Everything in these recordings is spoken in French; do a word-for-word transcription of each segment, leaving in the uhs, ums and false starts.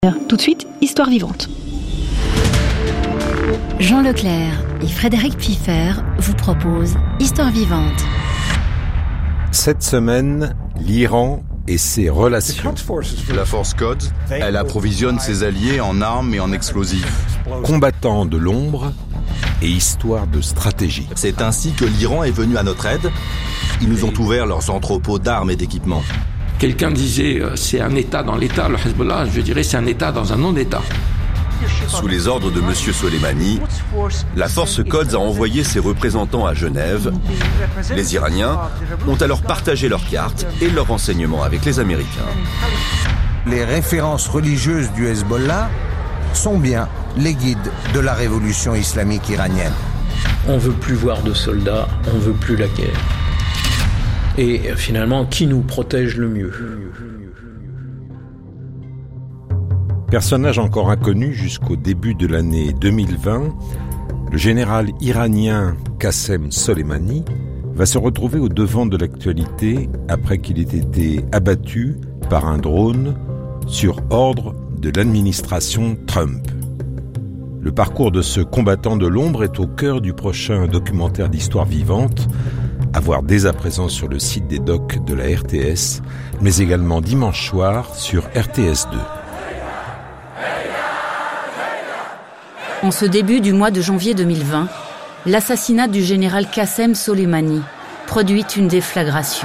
Tout de suite, Histoire vivante. Jean Leclerc et Frédéric Pfiffer vous proposent Histoire vivante. Cette semaine, l'Iran et ses relations. La force Quds, elle approvisionne ses alliés en armes et en explosifs. Combattants de l'ombre et histoire de stratégie. C'est ainsi que l'Iran est venu à notre aide. Ils nous ont ouvert leurs entrepôts d'armes et d'équipements. Quelqu'un disait euh, c'est un État dans l'État, le Hezbollah, je dirais c'est un État dans un non-État. Sous les ordres de M. Soleimani, la force Quds a envoyé ses représentants à Genève. Les Iraniens ont alors partagé leurs cartes et leurs renseignements avec les Américains. Les références religieuses du Hezbollah sont bien les guides de la révolution islamique iranienne. On ne veut plus voir de soldats, on ne veut plus la guerre. Et finalement, qui nous protège le mieux ? Personnage encore inconnu jusqu'au début de l'année deux mille vingt, le général iranien Qassem Soleimani va se retrouver au devant de l'actualité après qu'il ait été abattu par un drone sur ordre de l'administration Trump. Le parcours de ce combattant de l'ombre est au cœur du prochain documentaire d'Histoire vivante, à voir dès à présent sur le site des docs de la R T S, mais également dimanche soir sur R T S deux. En ce début du mois de janvier deux mille vingt, l'assassinat du général Qassem Soleimani produit une déflagration.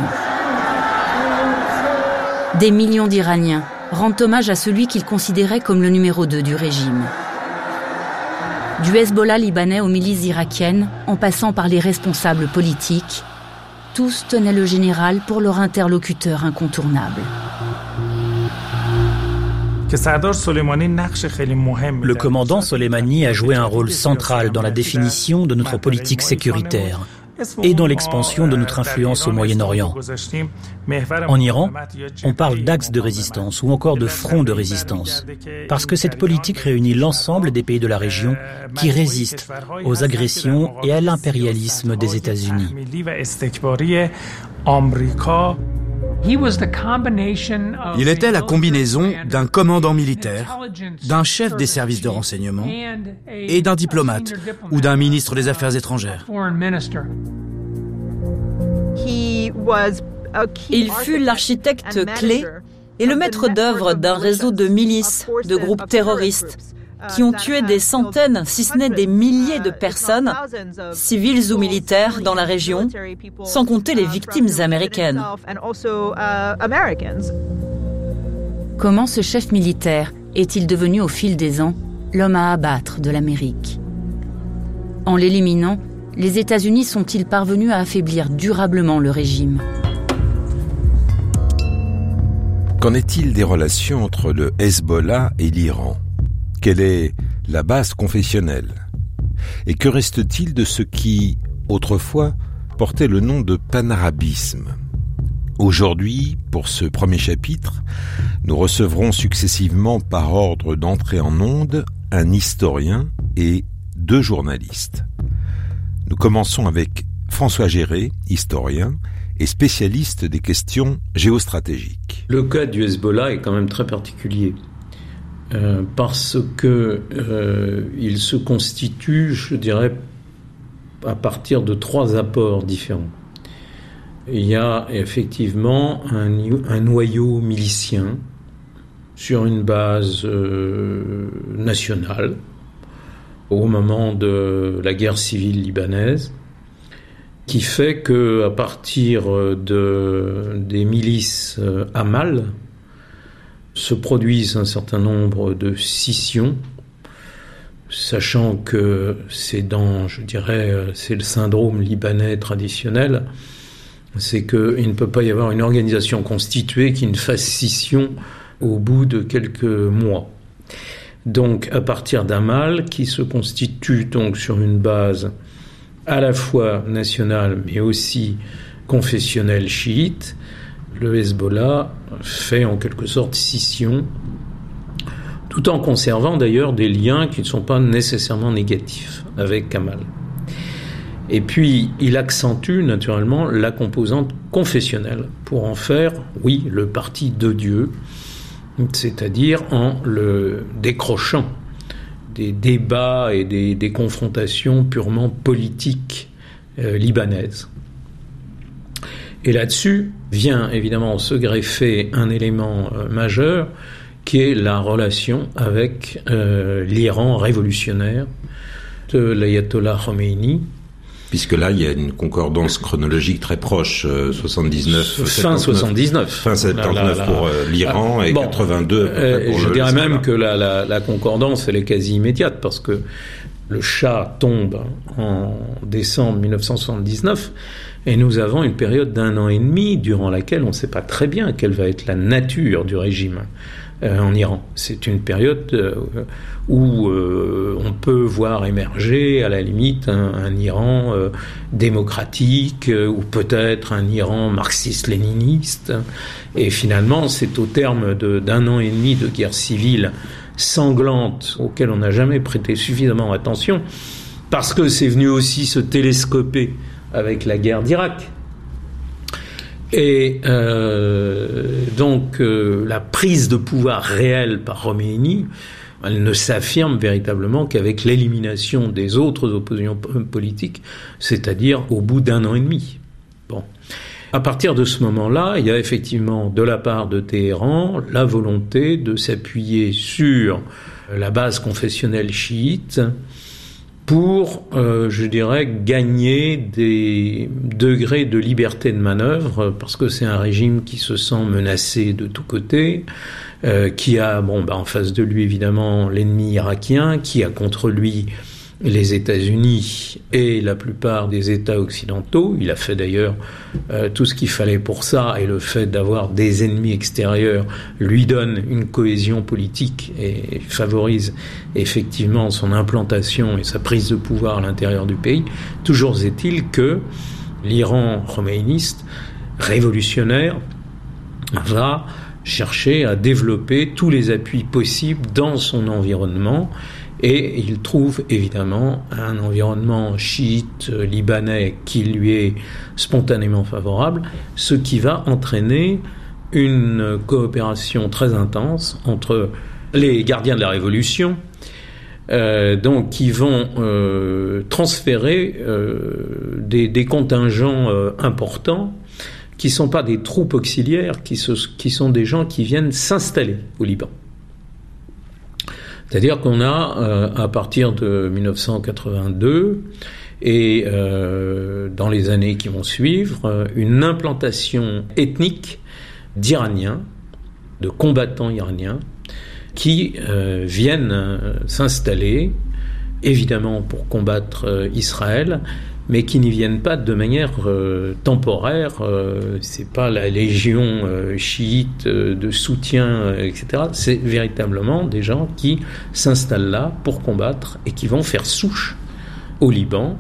Des millions d'Iraniens rendent hommage à celui qu'ils considéraient comme le numéro deux du régime. Du Hezbollah libanais aux milices irakiennes, en passant par les responsables politiques, tous tenaient le général pour leur interlocuteur incontournable. Le commandant Soleimani a joué un rôle central dans la définition de notre politique sécuritaire et dans l'expansion de notre influence au Moyen-Orient. En Iran, on parle d'axe de résistance ou encore de front de résistance, parce que cette politique réunit l'ensemble des pays de la région qui résistent aux agressions et à l'impérialisme des États-Unis. Il était la combinaison d'un commandant militaire, d'un chef des services de renseignement et d'un diplomate ou d'un ministre des Affaires étrangères. Il fut l'architecte clé et le maître d'œuvre d'un réseau de milices, de groupes terroristes, qui ont tué des centaines, si ce n'est des milliers de personnes, civiles ou militaires, dans la région, sans compter les victimes américaines. Comment ce chef militaire est-il devenu au fil des ans l'homme à abattre de l'Amérique ? En l'éliminant, les États-Unis sont-ils parvenus à affaiblir durablement le régime ? Qu'en est-il des relations entre le Hezbollah et l'Iran ? Quelle est la base confessionnelle ? Et que reste-t-il de ce qui, autrefois, portait le nom de panarabisme ? Aujourd'hui, pour ce premier chapitre, nous recevrons successivement par ordre d'entrée en onde un historien et deux journalistes. Nous commençons avec François Géré, historien et spécialiste des questions géostratégiques. Le cas du Hezbollah est quand même très particulier. Euh, parce que euh, il se constitue, je dirais, à partir de trois apports différents. Il y a effectivement un, un noyau milicien sur une base euh, nationale au moment de la guerre civile libanaise, qui fait que à partir de des milices euh, Amal se produisent un certain nombre de scissions, sachant que c'est dans, je dirais, c'est le syndrome libanais traditionnel, c'est qu'il ne peut pas y avoir une organisation constituée qui ne fasse scission au bout de quelques mois. Donc, à partir d'Amal, qui se constitue donc sur une base à la fois nationale, mais aussi confessionnelle chiite, le Hezbollah fait en quelque sorte scission, tout en conservant d'ailleurs des liens qui ne sont pas nécessairement négatifs avec Kamal. Et puis, il accentue naturellement la composante confessionnelle pour en faire, oui, le parti de Dieu, c'est-à-dire en le décrochant des débats et des, des confrontations purement politiques euh, libanaises. Et là-dessus vient évidemment se greffer un élément euh, majeur qui est la relation avec euh, l'Iran révolutionnaire de l'ayatollah Khomeini. Puisque là, il y a une concordance chronologique très proche, euh, soixante-dix-neuf, fin soixante-dix-neuf, fin soixante-dix-neuf pour euh, l'Iran ah, et bon, quatre-vingt-deux euh, pour je le dirais Hezbollah. même que la, la, la concordance, elle est quasi immédiate, parce que le Shah tombe en décembre mille neuf cent soixante-dix-neuf, et nous avons une période d'un an et demi durant laquelle on ne sait pas très bien quelle va être la nature du régime euh, en Iran. C'est une période euh, où euh, on peut voir émerger à la limite un, un Iran euh, démocratique euh, ou peut-être un Iran marxiste-léniniste. Et finalement, c'est au terme de, d'un an et demi de guerre civile sanglante auquel on n'a jamais prêté suffisamment attention, parce que c'est venu aussi se télescoper avec la guerre d'Irak. Et euh, donc euh, la prise de pouvoir réelle par Khomeini, elle ne s'affirme véritablement qu'avec l'élimination des autres oppositions politiques, c'est-à-dire au bout d'un an et demi. Bon. À partir de ce moment-là, il y a effectivement de la part de Téhéran la volonté de s'appuyer sur la base confessionnelle chiite pour, euh, je dirais, gagner des degrés de liberté de manœuvre, parce que c'est un régime qui se sent menacé de tous côtés, euh, qui a, bon, bah, en face de lui évidemment l'ennemi irakien, qui a contre lui les États-Unis et la plupart des États occidentaux. Il a fait d'ailleurs euh, tout ce qu'il fallait pour ça, et le fait d'avoir des ennemis extérieurs lui donne une cohésion politique et favorise effectivement son implantation et sa prise de pouvoir à l'intérieur du pays. Toujours est-il que l'Iran khomeiniste révolutionnaire va chercher à développer tous les appuis possibles dans son environnement. Et il trouve évidemment un environnement chiite libanais qui lui est spontanément favorable, ce qui va entraîner une coopération très intense entre les gardiens de la révolution, euh, donc qui vont euh, transférer euh, des, des contingents euh, importants, qui ne sont pas des troupes auxiliaires, qui, se, qui sont des gens qui viennent s'installer au Liban. C'est-à-dire qu'on a, euh, à partir de mille neuf cent quatre-vingt-deux et euh, dans les années qui vont suivre, euh, une implantation ethnique d'Iraniens, de combattants iraniens, qui euh, viennent euh, s'installer, évidemment pour combattre euh, Israël, mais qui n'y viennent pas de manière euh, temporaire. Euh, c'est pas la légion euh, chiite euh, de soutien, euh, et cetera. C'est véritablement des gens qui s'installent là pour combattre et qui vont faire souche au Liban.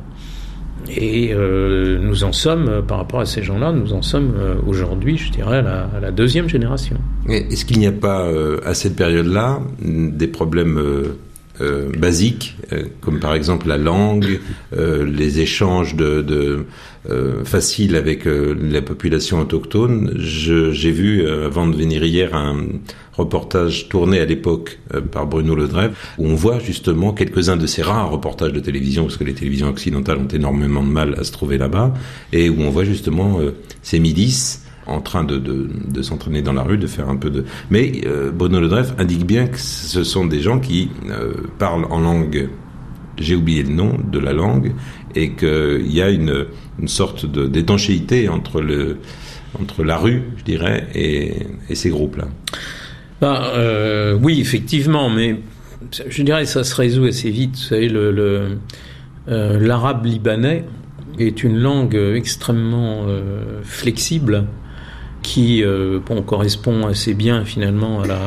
Et euh, nous en sommes, par rapport à ces gens-là, nous en sommes euh, aujourd'hui, je dirais, à la, à la deuxième génération. Est-ce qu'il n'y a pas, euh, à cette période-là, des problèmes euh Euh, basiques, euh, comme par exemple la langue, euh, les échanges de, de euh, faciles avec euh, la population autochtone? Je, j'ai vu, euh, avant de venir hier, un reportage tourné à l'époque euh, par Bruno Le Drève, où on voit justement quelques-uns de ces rares reportages de télévision, parce que les télévisions occidentales ont énormément de mal à se trouver là-bas, et où on voit justement euh, ces milices en train de, de, de s'entraîner dans la rue, de faire un peu de... Mais euh, Bruno Le Drève indique bien que ce sont des gens qui euh, parlent en langue, j'ai oublié le nom de la langue, et qu'il y a une, une sorte de, d'étanchéité entre, le, entre la rue, je dirais, et, et ces groupes-là. Ben, euh, oui, effectivement, mais je dirais que ça se résout assez vite. Vous savez, le, le, euh, l'arabe libanais est une langue extrêmement euh, flexible, qui euh, bon, correspond assez bien finalement à la,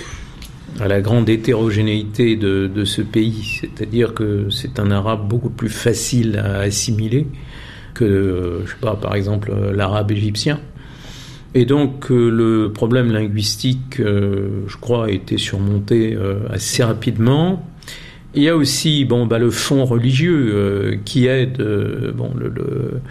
à la grande hétérogénéité de, de ce pays. C'est-à-dire que c'est un arabe beaucoup plus facile à assimiler que, euh, je sais pas, par exemple, l'arabe égyptien. Et donc euh, le problème linguistique, euh, je crois, a été surmonté euh, assez rapidement. Il y a aussi bon, bah, le fond religieux euh, qui aide euh, bon, le... le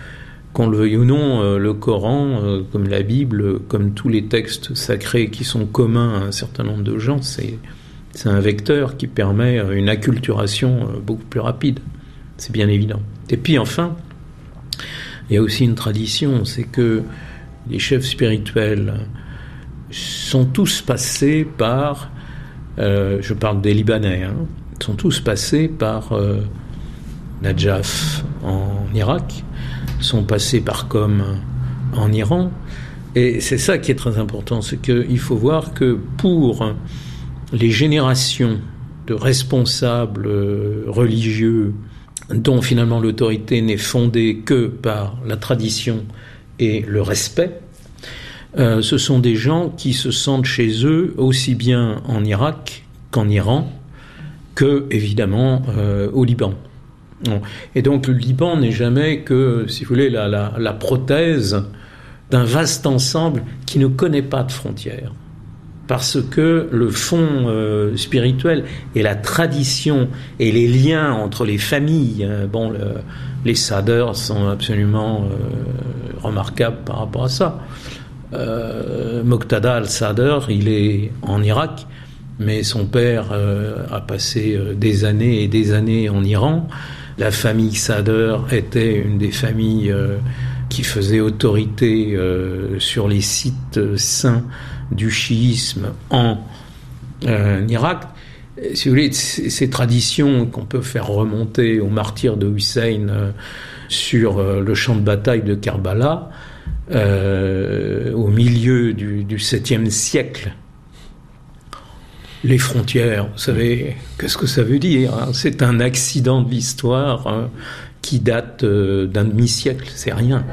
qu'on le veuille ou non, le Coran, comme la Bible, comme tous les textes sacrés qui sont communs à un certain nombre de gens, c'est, c'est un vecteur qui permet une acculturation beaucoup plus rapide. C'est bien évident. Et puis enfin, il y a aussi une tradition, c'est que les chefs spirituels sont tous passés par, euh, je parle des Libanais, hein, sont tous passés par euh, Najaf en Irak, sont passés par Qom en Iran, et c'est ça qui est très important, c'est qu'il faut voir que pour les générations de responsables religieux dont finalement l'autorité n'est fondée que par la tradition et le respect, euh, ce sont des gens qui se sentent chez eux aussi bien en Irak qu'en Iran, que évidemment euh, au Liban. Et donc le Liban n'est jamais que, si vous voulez, la, la, la prothèse d'un vaste ensemble qui ne connaît pas de frontières. Parce que le fond euh, spirituel et la tradition et les liens entre les familles, euh, bon, le, les Sadr sont absolument euh, remarquables par rapport à ça. Euh, Moqtada al-Sadr, il est en Irak, mais son père euh, a passé euh, des années et des années en Iran. La famille Sadr était une des familles euh, qui faisait autorité euh, sur les sites euh, saints du chiisme en euh, Irak. Si vous voulez, ces, ces traditions qu'on peut faire remonter au martyr de Hussein euh, sur euh, le champ de bataille de Karbala, euh, au milieu du, du septième siècle, les frontières, vous savez, qu'est-ce que ça veut dire, hein ? C'est un accident de l'histoire hein, qui date euh, d'un demi-siècle, c'est rien.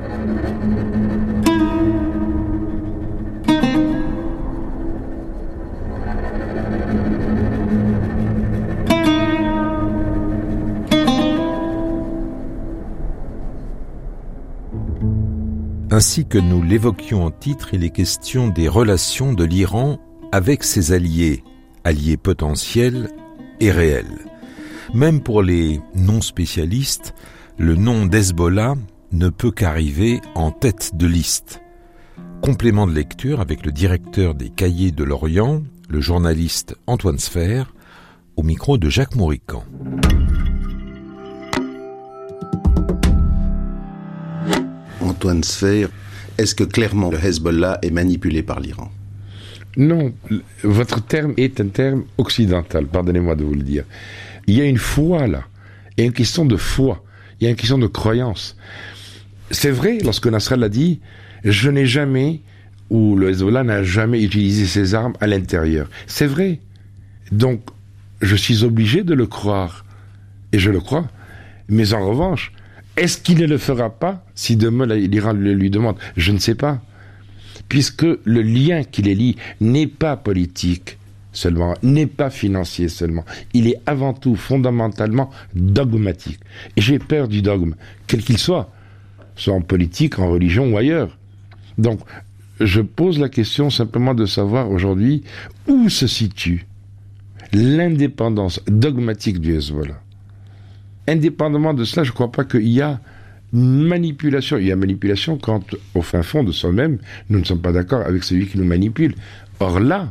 Ainsi que nous l'évoquions en titre, il est question des relations de l'Iran avec ses alliés, alliés potentiels et réels. Même pour les non-spécialistes, le nom d'Hezbollah ne peut qu'arriver en tête de liste. Complément de lecture avec le directeur des Cahiers de l'Orient, le journaliste Antoine Sfer, au micro de Jacques Mourican. Antoine Sfer, est-ce que clairement le Hezbollah est manipulé par l'Iran ? Non, votre terme est un terme occidental, pardonnez-moi de vous le dire. Il y a une foi là, il y a une question de foi, il y a une question de croyance. C'est vrai, lorsque Nasrallah l'a dit, je n'ai jamais, ou le Hezbollah n'a jamais utilisé ses armes à l'intérieur. C'est vrai. Donc, je suis obligé de le croire, et je le crois. Mais en revanche, est-ce qu'il ne le fera pas si demain l'Iran le lui demande ? Je ne sais pas. Puisque le lien qui les lie n'est pas politique seulement, n'est pas financier seulement. Il est avant tout fondamentalement dogmatique. Et j'ai peur du dogme, quel qu'il soit, soit en politique, en religion ou ailleurs. Donc, je pose la question simplement de savoir aujourd'hui où se situe l'indépendance dogmatique du Hezbollah. Indépendamment de cela, je ne crois pas qu'il y a manipulation. Il y a manipulation quand, au fin fond de soi-même, nous ne sommes pas d'accord avec celui qui nous manipule. Or là,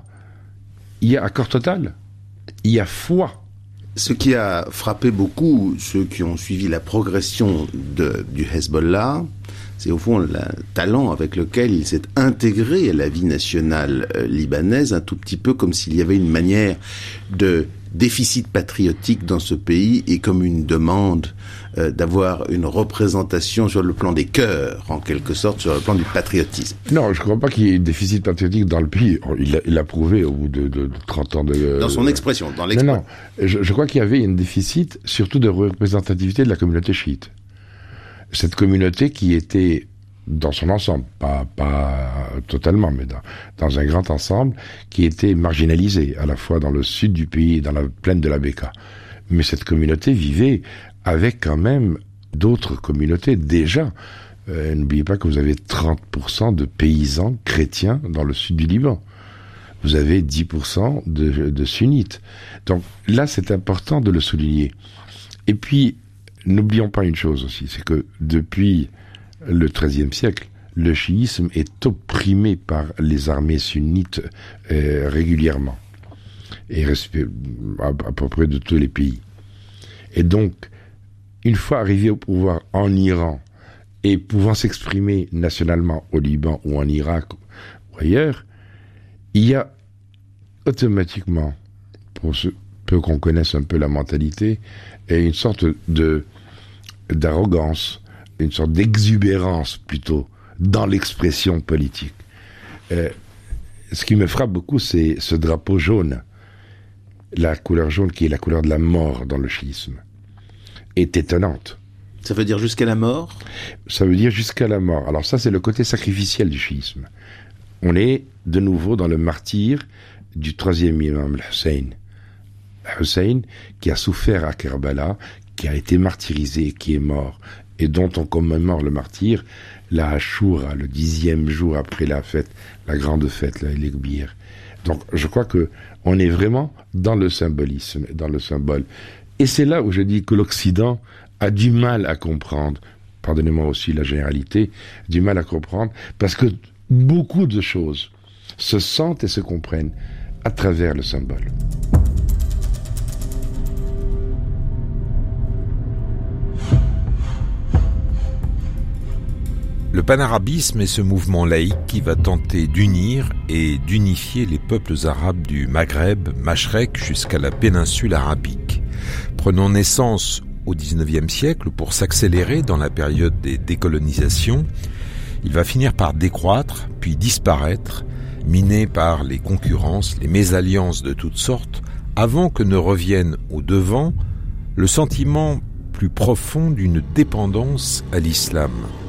il y a accord total. Il y a foi. Ce qui a frappé beaucoup ceux qui ont suivi la progression de, du Hezbollah, c'est au fond le talent avec lequel il s'est intégré à la vie nationale euh, libanaise, un tout petit peu comme s'il y avait une manière de déficit patriotique dans ce pays et comme une demande euh, d'avoir une représentation sur le plan des cœurs, en quelque sorte, sur le plan du patriotisme. Non, je ne crois pas qu'il y ait un déficit patriotique dans le pays. Il l'a, il l'a prouvé au bout de, de, de trente ans de... Euh, dans son expression, dans l'expression. Non, non. Je, je crois qu'il y avait un déficit, surtout de représentativité de la communauté chiite. Cette communauté qui était, dans son ensemble, pas, pas totalement, mais dans, dans un grand ensemble, qui était marginalisée, à la fois dans le sud du pays et dans la plaine de la Bekaa. Mais cette communauté vivait avec quand même d'autres communautés déjà. Euh, n'oubliez pas que vous avez trente pour cent de paysans chrétiens dans le sud du Liban. Vous avez dix pour cent de, de sunnites. Donc là, c'est important de le souligner. Et puis, n'oublions pas une chose aussi, c'est que depuis le treizième siècle, le chiisme est opprimé par les armées sunnites euh, régulièrement, et respect, à, à peu près de tous les pays. Et donc, une fois arrivé au pouvoir en Iran, et pouvant s'exprimer nationalement au Liban ou en Irak ou ailleurs, il y a automatiquement, pour ceux, peu qu'on connaisse un peu la mentalité, une sorte de d'arrogance, une sorte d'exubérance plutôt, dans l'expression politique. Euh, ce qui me frappe beaucoup, c'est ce drapeau jaune. La couleur jaune, qui est la couleur de la mort dans le chiisme, est étonnante. Ça veut dire jusqu'à la mort ? Ça veut dire jusqu'à la mort. Alors ça, c'est le côté sacrificiel du chiisme. On est de nouveau dans le martyre du troisième imam, Hussein. Hussein, qui a souffert à Kerbala, qui a été martyrisé, qui est mort, et dont on commémore le martyr, la Ashura, le dixième jour après la fête, la grande fête, la l'Ekbir. Donc, je crois que on est vraiment dans le symbolisme, dans le symbole. Et c'est là où je dis que l'Occident a du mal à comprendre, pardonnez-moi aussi la généralité, du mal à comprendre, parce que beaucoup de choses se sentent et se comprennent à travers le symbole. Le panarabisme est ce mouvement laïque qui va tenter d'unir et d'unifier les peuples arabes du Maghreb, Mashrek, jusqu'à la péninsule arabique. Prenant naissance au dix-neuvième siècle pour s'accélérer dans la période des décolonisations, il va finir par décroître, puis disparaître, miné par les concurrences, les mésalliances de toutes sortes, avant que ne revienne au devant le sentiment plus profond d'une dépendance à l'islam.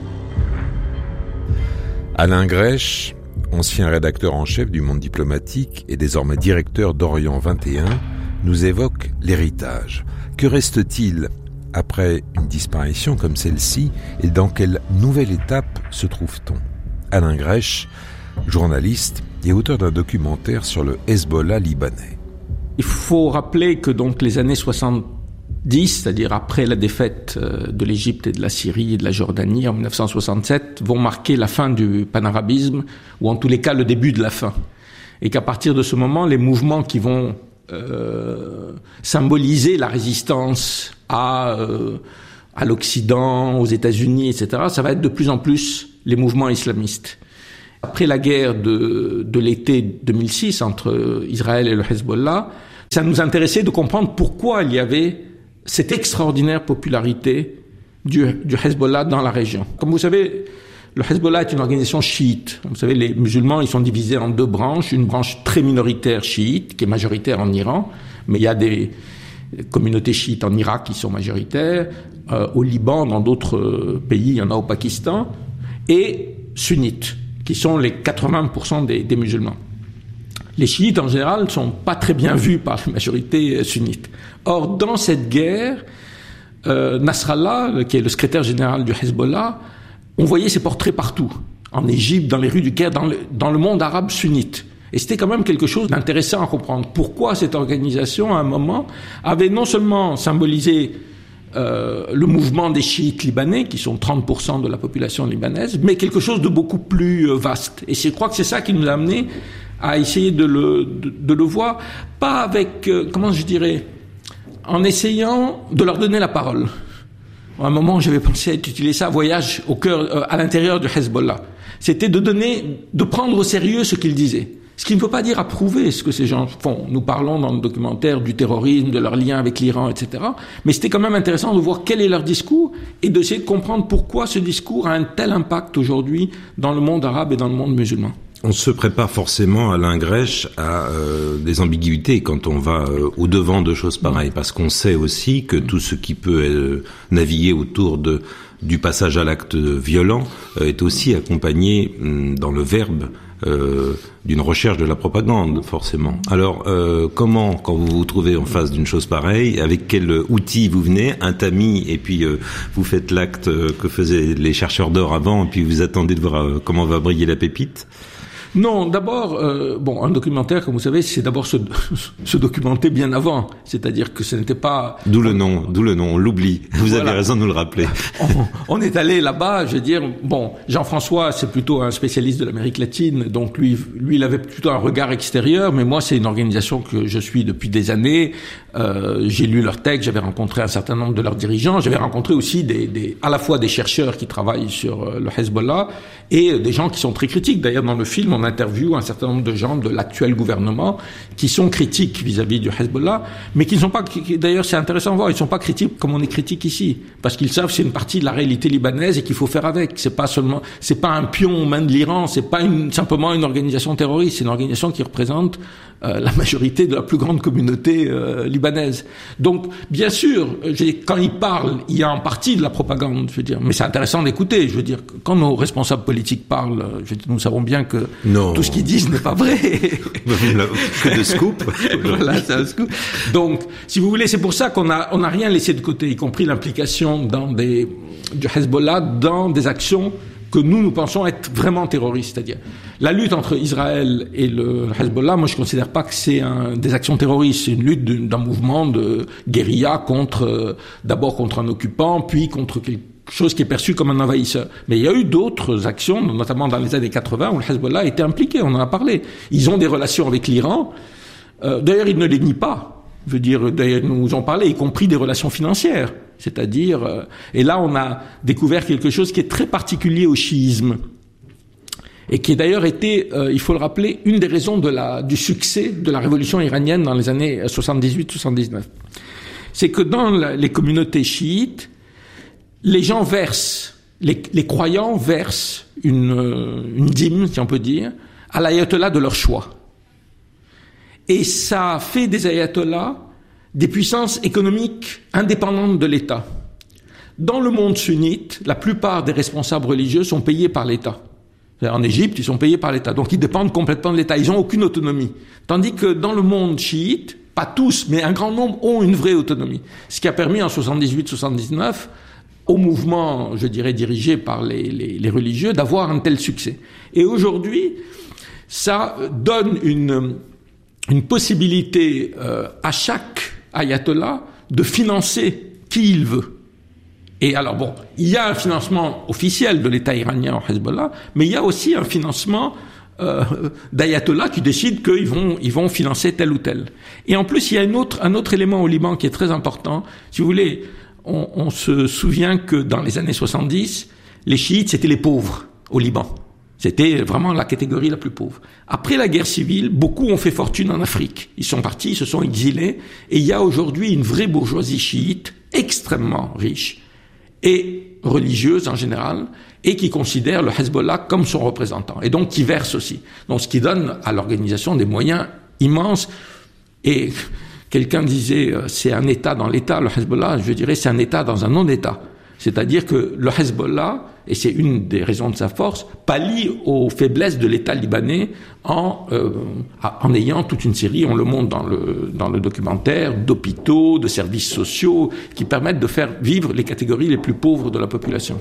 Alain Grèche, ancien rédacteur en chef du Monde diplomatique et désormais directeur d'Orient vingt et un, nous évoque l'héritage. Que reste-t-il après une disparition comme celle-ci et dans quelle nouvelle étape se trouve-t-on ? Alain Grèche, journaliste et auteur d'un documentaire sur le Hezbollah libanais. Il faut rappeler que donc les années soixante-dix, c'est-à-dire après la défaite de l'Égypte et de la Syrie et de la Jordanie en dix-neuf cent soixante-sept, vont marquer la fin du panarabisme, ou en tous les cas le début de la fin. Et qu'à partir de ce moment, les mouvements qui vont euh, symboliser la résistance à, euh, à l'Occident, aux États-Unis, et cetera, ça va être de plus en plus les mouvements islamistes. Après la guerre de, de l'été deux mille six entre Israël et le Hezbollah, ça nous intéressait de comprendre pourquoi il y avait cette extraordinaire popularité du, du Hezbollah dans la région. Comme vous savez, le Hezbollah est une organisation chiite. Vous savez, les musulmans, ils sont divisés en deux branches. Une branche très minoritaire chiite, qui est majoritaire en Iran, mais il y a des communautés chiites en Irak qui sont majoritaires, euh, au Liban, dans d'autres euh, pays, il y en a au Pakistan, et sunnites, qui sont les quatre-vingts pour cent des, des musulmans. Les chiites, en général, ne sont pas très bien vus par la majorité sunnite. Or, dans cette guerre, euh, Nasrallah, qui est le secrétaire général du Hezbollah, on voyait ses portraits partout, en Égypte, dans les rues du Caire, dans le, dans le monde arabe sunnite. Et c'était quand même quelque chose d'intéressant à comprendre. Pourquoi cette organisation, à un moment, avait non seulement symbolisé euh, le mouvement des chiites libanais, qui sont trente pour cent de la population libanaise, mais quelque chose de beaucoup plus euh, vaste. Et je crois que c'est ça qui nous a amené à essayer de le, de, de le voir, pas avec, euh, comment je dirais, en essayant de leur donner la parole. À un moment, j'avais pensé à utiliser ça, voyage au cœur, euh, à l'intérieur du Hezbollah. C'était de donner, de prendre au sérieux ce qu'ils disaient. Ce qui ne veut pas dire approuver ce que ces gens font. Nous parlons dans le documentaire du terrorisme, de leur lien avec l'Iran, et cetera. Mais c'était quand même intéressant de voir quel est leur discours et d'essayer de comprendre pourquoi ce discours a un tel impact aujourd'hui dans le monde arabe et dans le monde musulman. On se prépare forcément, Alain Grèche, à euh, des ambiguïtés quand on va euh, au-devant de choses pareilles, parce qu'on sait aussi que tout ce qui peut euh, naviguer autour de, du passage à l'acte violent euh, est aussi accompagné hum, dans le verbe euh, d'une recherche de la propagande, forcément. Alors, euh, comment, quand vous vous trouvez en face d'une chose pareille, avec quel outil vous venez, un tamis, et puis euh, vous faites l'acte que faisaient les chercheurs d'or avant, et puis vous attendez de voir euh, comment va briller la pépite ? Non, d'abord, euh, bon, un documentaire, comme vous savez, c'est d'abord se, se documenter bien avant. C'est-à-dire que ce n'était pas... D'où le nom, d'où le nom, on l'oublie. Vous voilà. avez raison de nous le rappeler. On, on est allé là-bas, je veux dire, bon, Jean-François, c'est plutôt un spécialiste de l'Amérique latine, donc lui, lui, il avait plutôt un regard extérieur, mais moi, c'est une organisation que je suis depuis des années. Euh, j'ai lu leurs textes, j'avais rencontré un certain nombre de leurs dirigeants, j'avais rencontré aussi des, des, à la fois des chercheurs qui travaillent sur le Hezbollah et des gens qui sont très critiques. D'ailleurs, dans le film, on interviewe un certain nombre de gens de l'actuel gouvernement qui sont critiques vis-à-vis du Hezbollah, mais qui ne sont pas, d'ailleurs c'est intéressant à voir, ils ne sont pas critiques comme on est critique ici, parce qu'ils savent que c'est une partie de la réalité libanaise et qu'il faut faire avec. C'est pas seulement, c'est pas un pion aux mains de l'Iran, c'est pas une, simplement une organisation terroriste, c'est une organisation qui représente euh, la majorité de la plus grande communauté euh, libanaise. Donc, bien sûr, quand ils parlent, il y a en partie de la propagande, je veux dire, mais c'est intéressant d'écouter. Je veux dire, quand nos responsables politiques parlent, je veux dire, nous savons bien que non. tout ce qu'ils disent n'est pas vrai. Que de scoop. Voilà, c'est un scoop. Donc, si vous voulez, c'est pour ça qu'on a on a rien laissé de côté, y compris l'implication dans des du Hezbollah dans des actions que nous, nous pensons être vraiment terroristes. C'est-à-dire, la lutte entre Israël et le Hezbollah, moi, je ne considère pas que c'est un, des actions terroristes. C'est une lutte d'un mouvement de guérilla contre, euh, d'abord contre un occupant, puis contre quelque chose qui est perçu comme un envahisseur. Mais il y a eu d'autres actions, notamment dans les années quatre-vingts, où le Hezbollah a été impliqué, on en a parlé. Ils ont des relations avec l'Iran. Euh, d'ailleurs, ils ne les nient pas. Je veux dire, d'ailleurs, nous en parlé, y compris des relations financières. C'est-à-dire, euh, et là, on a découvert quelque chose qui est très particulier au chiisme, et qui a d'ailleurs été, euh, il faut le rappeler, une des raisons de la, du succès de la révolution iranienne dans les années soixante-dix-huit soixante-dix-neuf. C'est que dans la, les communautés chiites, les gens versent, les, les croyants versent une, une dîme, si on peut dire, à l'ayatollah de leur choix. Et ça fait des ayatollahs des puissances économiques indépendantes de l'État. Dans le monde sunnite, la plupart des responsables religieux sont payés par l'État. En Égypte, ils sont payés par l'État. Donc ils dépendent complètement de l'État. Ils n'ont aucune autonomie. Tandis que dans le monde chiite, pas tous, mais un grand nombre ont une vraie autonomie. Ce qui a permis en soixante-dix-huit soixante-dix-neuf au mouvement, je dirais, dirigé par les, les, les religieux, d'avoir un tel succès. Et aujourd'hui, ça donne une, une possibilité euh, à chaque ayatollah de financer qui il veut. Et alors bon, il y a un financement officiel de l'État iranien au Hezbollah, mais il y a aussi un financement euh, d'ayatollahs qui décident qu'ils vont, ils vont financer tel ou tel. Et en plus, il y a une autre, un autre élément au Liban qui est très important. Si vous voulez, on, on se souvient que dans les années soixante-dix, les chiites, c'était les pauvres au Liban. C'était vraiment la catégorie la plus pauvre. Après la guerre civile, beaucoup ont fait fortune en Afrique. Ils sont partis, ils se sont exilés, et il y a aujourd'hui une vraie bourgeoisie chiite extrêmement riche et religieuse en général, et qui considère le Hezbollah comme son représentant, et donc qui verse aussi. Donc ce qui donne à l'organisation des moyens immenses. Et quelqu'un disait, c'est un État dans l'État, le Hezbollah, je dirais c'est un État dans un non-État. C'est-à-dire que le Hezbollah, et c'est une des raisons de sa force, pallie aux faiblesses de l'État libanais en, euh, en ayant toute une série, on le montre dans le, dans le documentaire, d'hôpitaux, de services sociaux, qui permettent de faire vivre les catégories les plus pauvres de la population.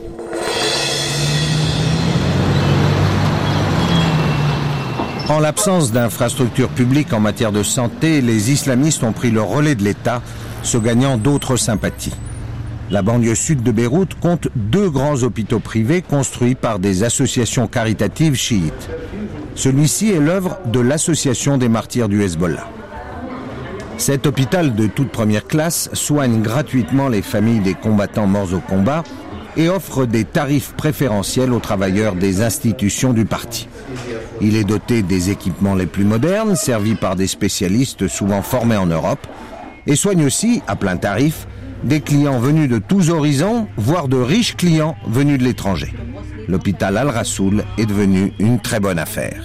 En l'absence d'infrastructures publiques en matière de santé, les islamistes ont pris le relais de l'État, se gagnant d'autres sympathies. La banlieue sud de Beyrouth compte deux grands hôpitaux privés construits par des associations caritatives chiites. Celui-ci est l'œuvre de l'Association des martyrs du Hezbollah. Cet hôpital de toute première classe soigne gratuitement les familles des combattants morts au combat et offre des tarifs préférentiels aux travailleurs des institutions du parti. Il est doté des équipements les plus modernes, servi par des spécialistes souvent formés en Europe, et soigne aussi, à plein tarif, des clients venus de tous horizons, voire de riches clients venus de l'étranger. L'hôpital Al-Rassoul est devenu une très bonne affaire.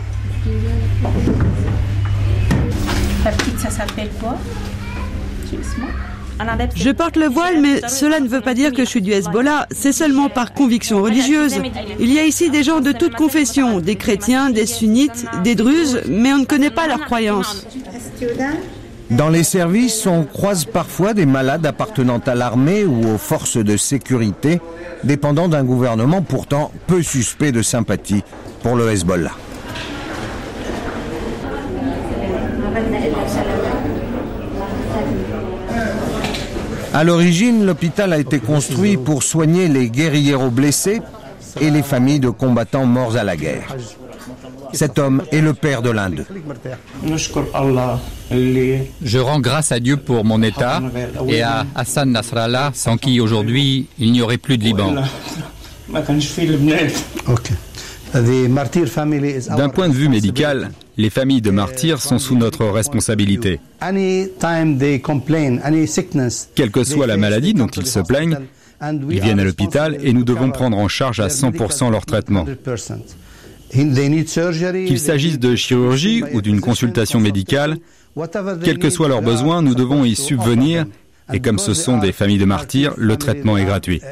La petite, ça s'appelle quoi? Je porte le voile, mais cela ne veut pas dire que je suis du Hezbollah. C'est seulement par conviction religieuse. Il y a ici des gens de toutes confessions, des chrétiens, des sunnites, des druzes, mais on ne connaît pas leurs croyances. Dans les services, on croise parfois des malades appartenant à l'armée ou aux forces de sécurité, dépendant d'un gouvernement pourtant peu suspect de sympathie pour le Hezbollah. À l'origine, l'hôpital a été construit pour soigner les guérilleros blessés et les familles de combattants morts à la guerre. Cet homme est le père de l'un d'eux. Je rends grâce à Dieu pour mon État et à Hassan Nasrallah, sans qui aujourd'hui il n'y aurait plus de Liban. D'un point de vue médical, les familles de martyrs sont sous notre responsabilité. Quelle que soit la maladie dont ils se plaignent, ils viennent à l'hôpital et nous devons prendre en charge à cent pour cent leur traitement. Qu'il s'agisse de chirurgie ou d'une consultation médicale, quels que soient leurs besoins, nous devons y subvenir et comme ce sont des familles de martyrs, le traitement est gratuit.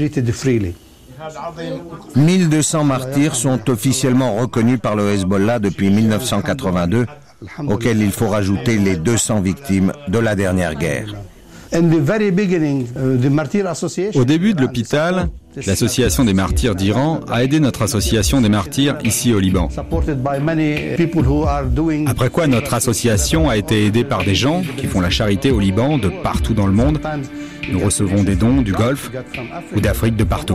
mille deux cents martyrs sont officiellement reconnus par le Hezbollah depuis mille neuf cent quatre-vingt-deux, auxquels il faut rajouter les deux cents victimes de la dernière guerre. Au début de l'hôpital, l'Association des martyrs d'Iran a aidé notre Association des martyrs ici au Liban. Après quoi, notre association a été aidée par des gens qui font la charité au Liban de partout dans le monde. Nous recevons des dons du Golfe ou d'Afrique de partout.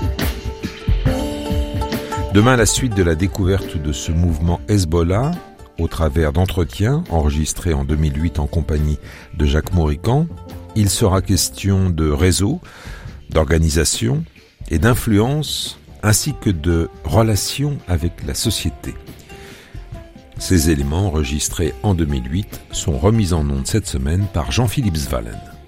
Demain, la suite de la découverte de ce mouvement Hezbollah au travers d'entretiens enregistrés en deux mille huit en compagnie de Jacques Maurican. Il sera question de réseau, d'organisation et d'influence, ainsi que de relations avec la société. Ces éléments enregistrés en deux mille huit sont remis en ondes cette semaine par Jean-Philippe Svalen.